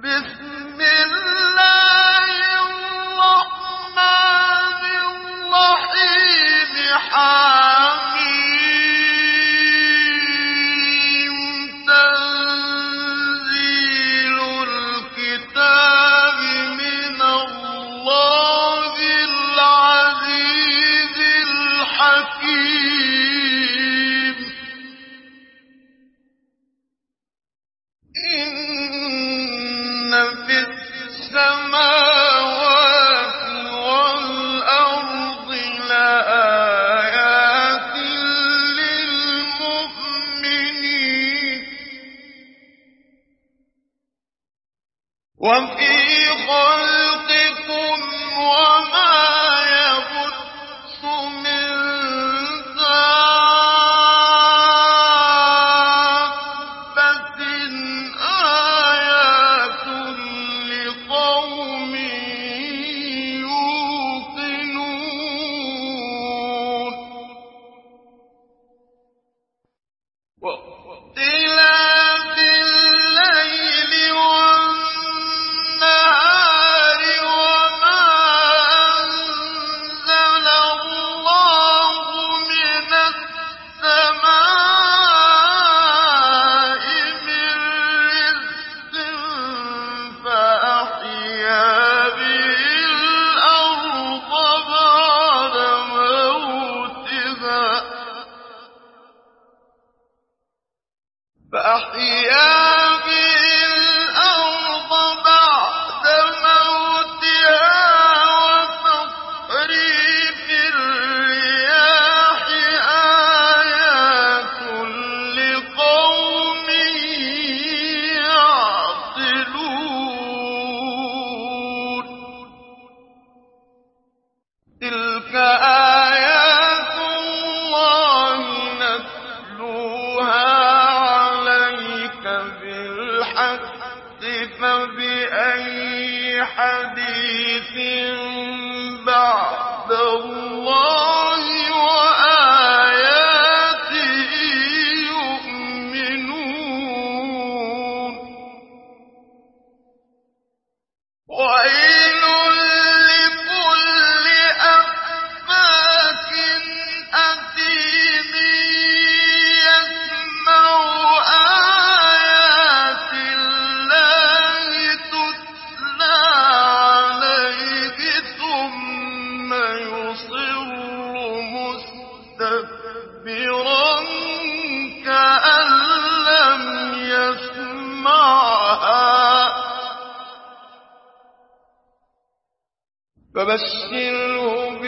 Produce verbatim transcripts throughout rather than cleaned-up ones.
فبشره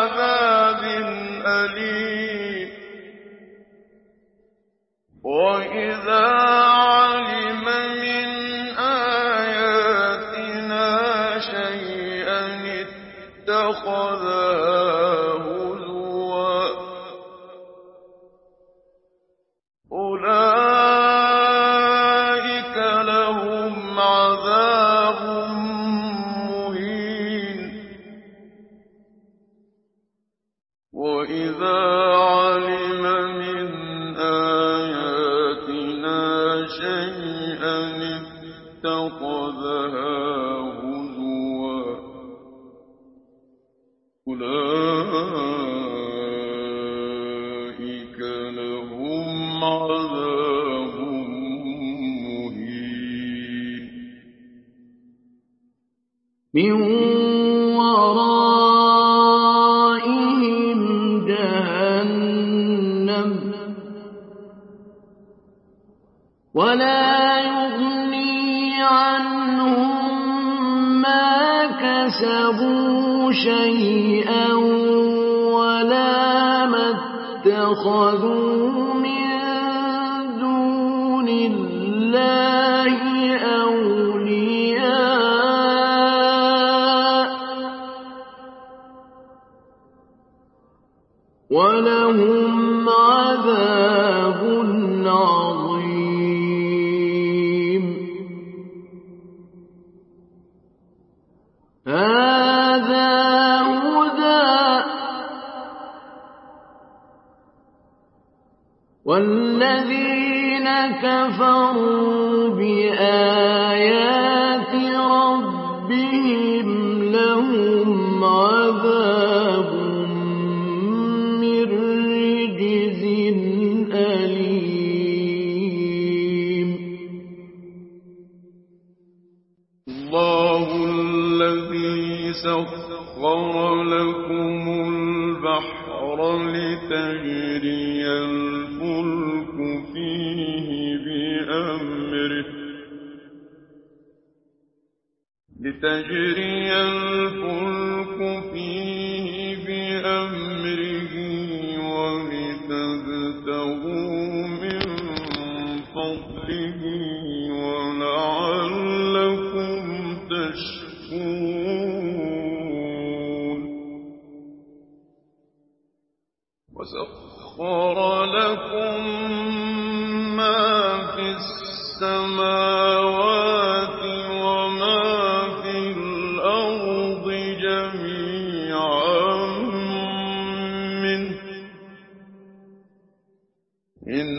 بعذاب أليم. وإذا علم من آياتنا شيئا اتخذها هزوا أولئك لهم عذاب مهين. وإذا علم من آياتنا شيئا اتخذها هزوا أولئك لهم عذاب مهين. من ورائهم جهنم ولا يغني عنهم ما كسبوا شيئا ولا ما اتخذوا من دون الله أولياء ولهم عذاب عظيم. هذا هدى والذين كفروا بآيات الله الذي سخر لكم البحر لتجري الفلك فيه بأمره لتجري الفلك فيه بأمره ولتبتغوا من فضله ولعلكم تشكرون وسخر لكم ما في السماوات وما في الأرض جميعا منه إن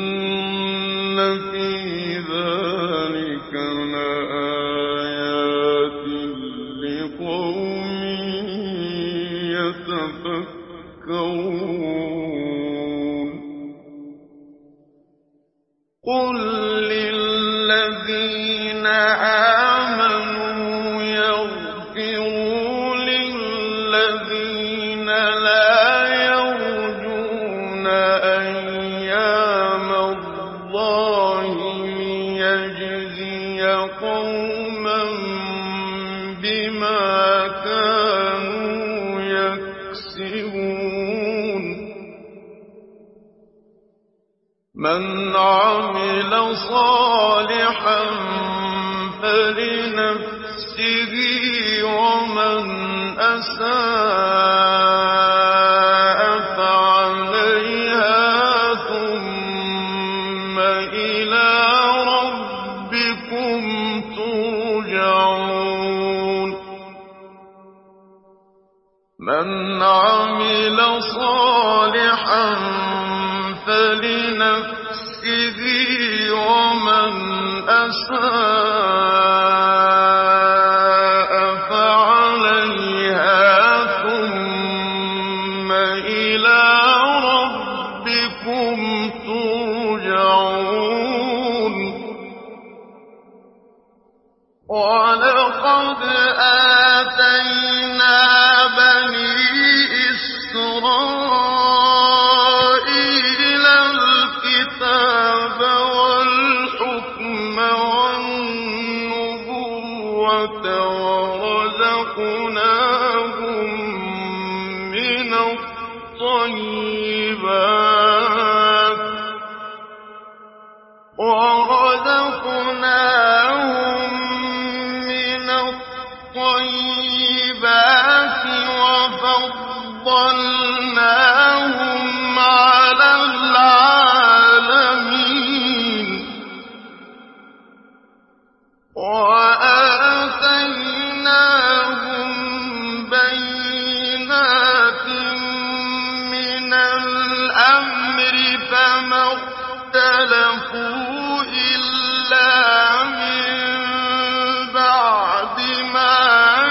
في ذلك لآيات لقوم يتفكرون قل للذين آمنوا يغفروا للذين لا يرجون أيام الله ليجزي قوما بما كانوا يكسبون من عمل صالحا فلنفسه ومن أساء فعليها ثم إلى ربكم ترجعون من عمل صالحا فلنفسه ومن أساء فعليها ثم إلى ربكم ترجعون ولقد آتينا بني إسرائيل الكتاب والحكم والنبوة ورزقناهم من الطيبات ورزقناهم من الطيبات وفضلناهم على العالمين وآتيناهم بينات من الأمر فما اختلفوا إلا من بعد ما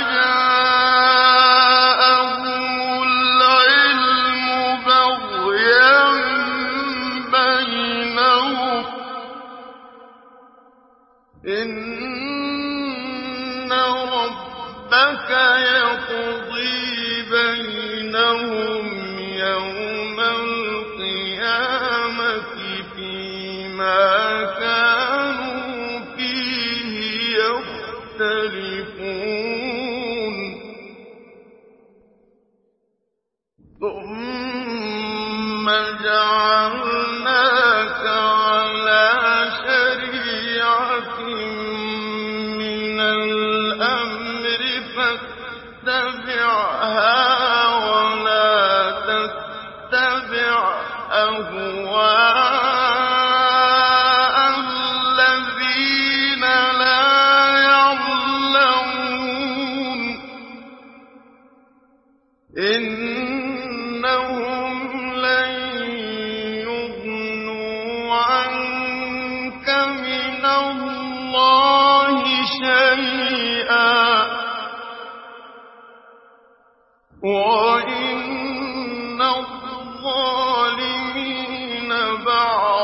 جاءهم العلم بغيا بينهم إن ربك يقضي بينهم يوم القيامة فيما كانوا فيه يختلفون ثم جعلناك على شريعة من الأمر فاتبعها ولا تتبع أهواء الذين لا يعلمون إنهم لن يغنوا عنك من الله شيئا وإن الظالمين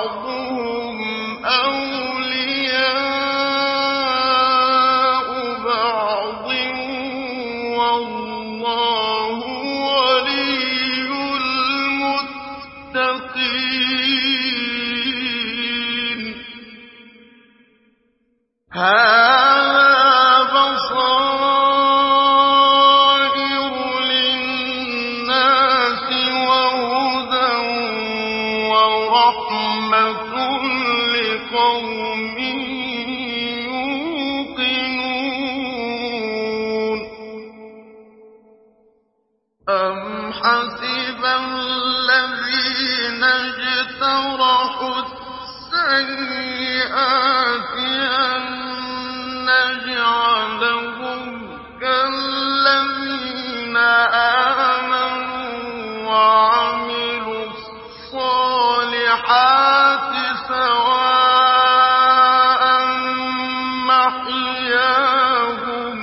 بعضهم أولياء السيئات أن نجعلهم كالذين آمنوا وعملوا الصالحات سواء محياهم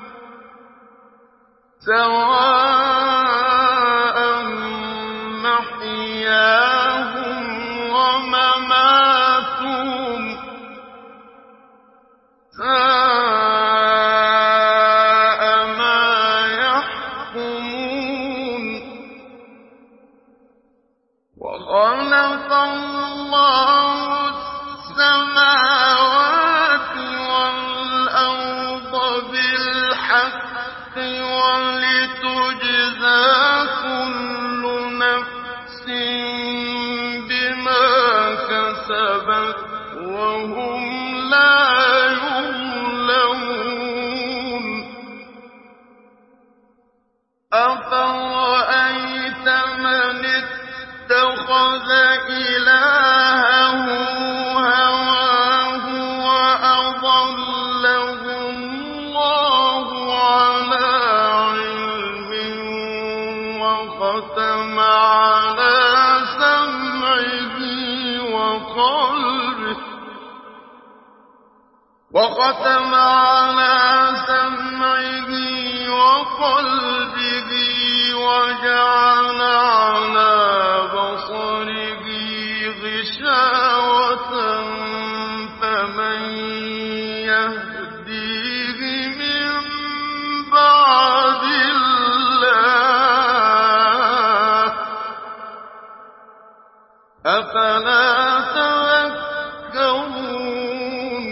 سواء محياهم ومماتهم ساء ما يحكمون وخلق الله السماوات والأرض بالحق ولتجزى كل نفس بما كسبت وهم لا يظلمون أفرأيت من اتخذ إلهه هواه وأضله الله على علم وختم على سمعه وقلبه وختم على سمعه وقلبه وجعل على بصره غشاوة فمن يهديه من بعد الله أفلا تذكرون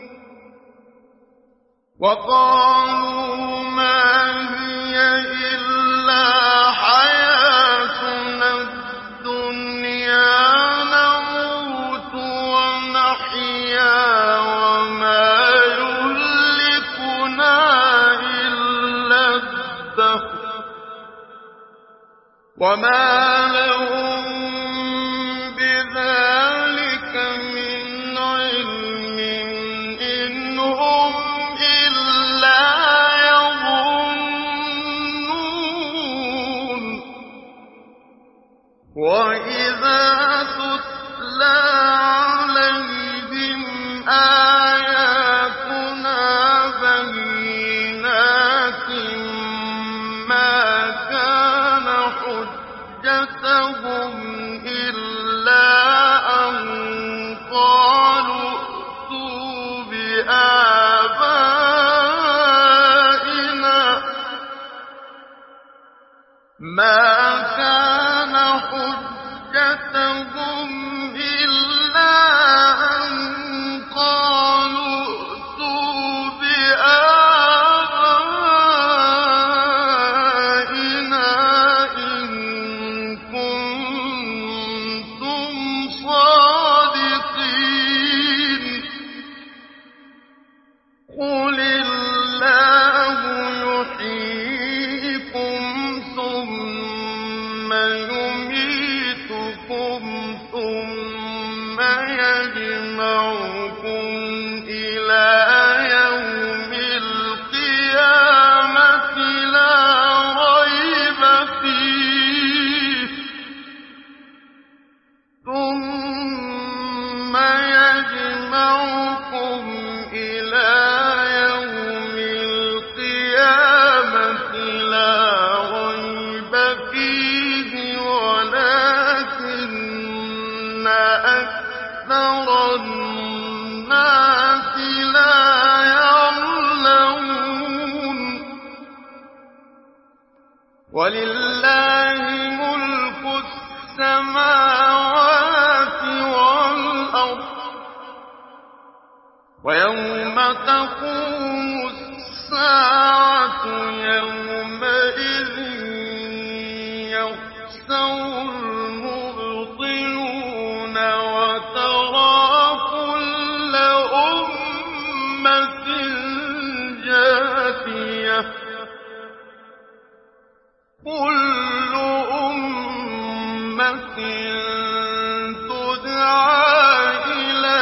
وقالوا ما هي إلا حياتنا الدنيا نموت ونحيا وما يهلكنا إلا الدهر وما لهم بذلك من علم إن هم إلا يظنون وإذا تتلى عليهم آياتنا بينات ما كان حجتهم إلا أن قالوا ائتوا بآبائنا ما كان حجتهم إلا أن قالوا ائتوا بآبائنا إن كنتم صادقين قل الله يحييكم ثم يميتكم ثم يجمعكم إلى يوم القيامة لا ريب فيه ثم يجمعكم إلى يوم القيامة لا ريب فيه ولكن أكثر الناس لا يعلمون ولله ملك السماوات والأرض ويوم تقوم الساعة يومئذ يخسر المبطلون وترى كل أمة جاثية كل أمة تدعى إلى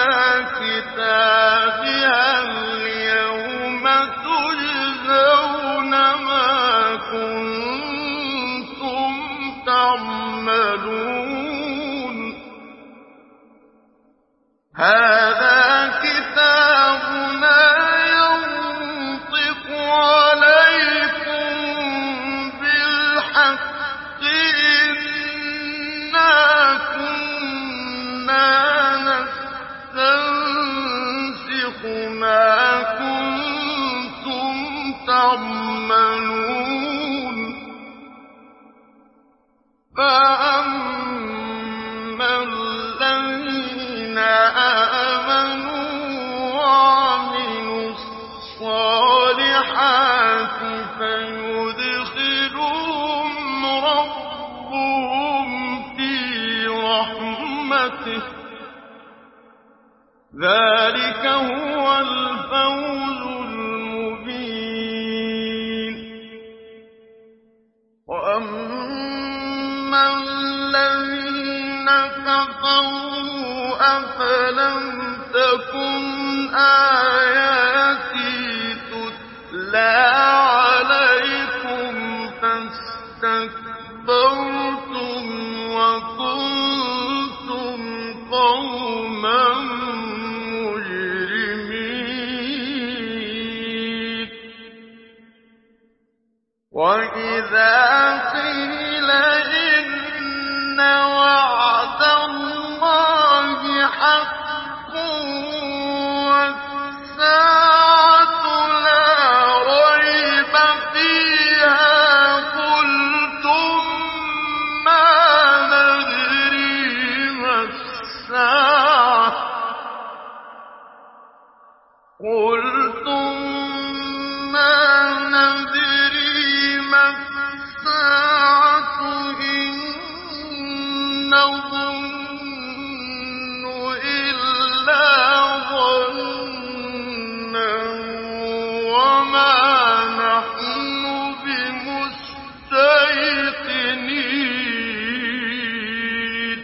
الصالحات فيدخلهم ربهم في رحمته ذلك هو الفوز المبين وأما الذين كفروا أفلم تكن آياتي تتلى عليكم فاستكبرتم وكنتم قوما مجرمين وإذا قيل إن وعد الله حق والساعة لا ريب فيها قلتم ما ندري ما الساعة قلتم ما ندري ما الساعة إن نظن إلا ظنا وما نحن بمستيقنين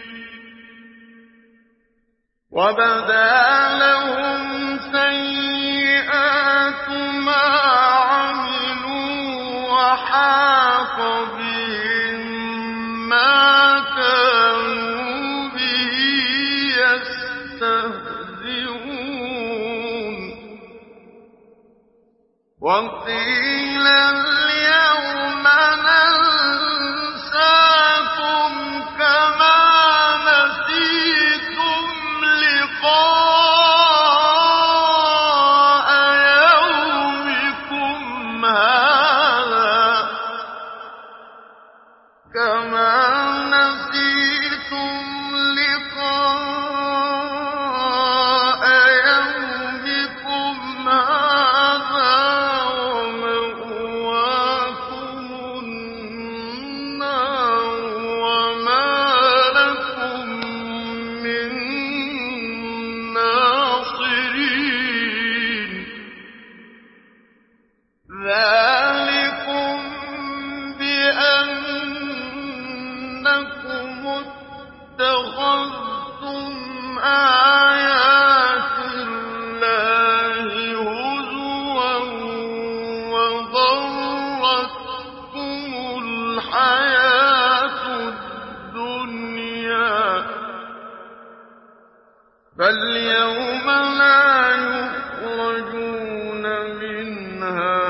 وبدا لهم سيئات ما عملوا وحاق بهم ما كانوا به يستهزئون وقيل اليوم ننساكم كما نسيتم لقاء يومكم هذا كما نسيتم لقاء يومكم هذا ومأواكم النار وما لكم من ناصرين ذلكم بأنكم اتخذتم آيات الله هزوا وغرتكم الحياة الدنيا فاليوم لا يخرجون منها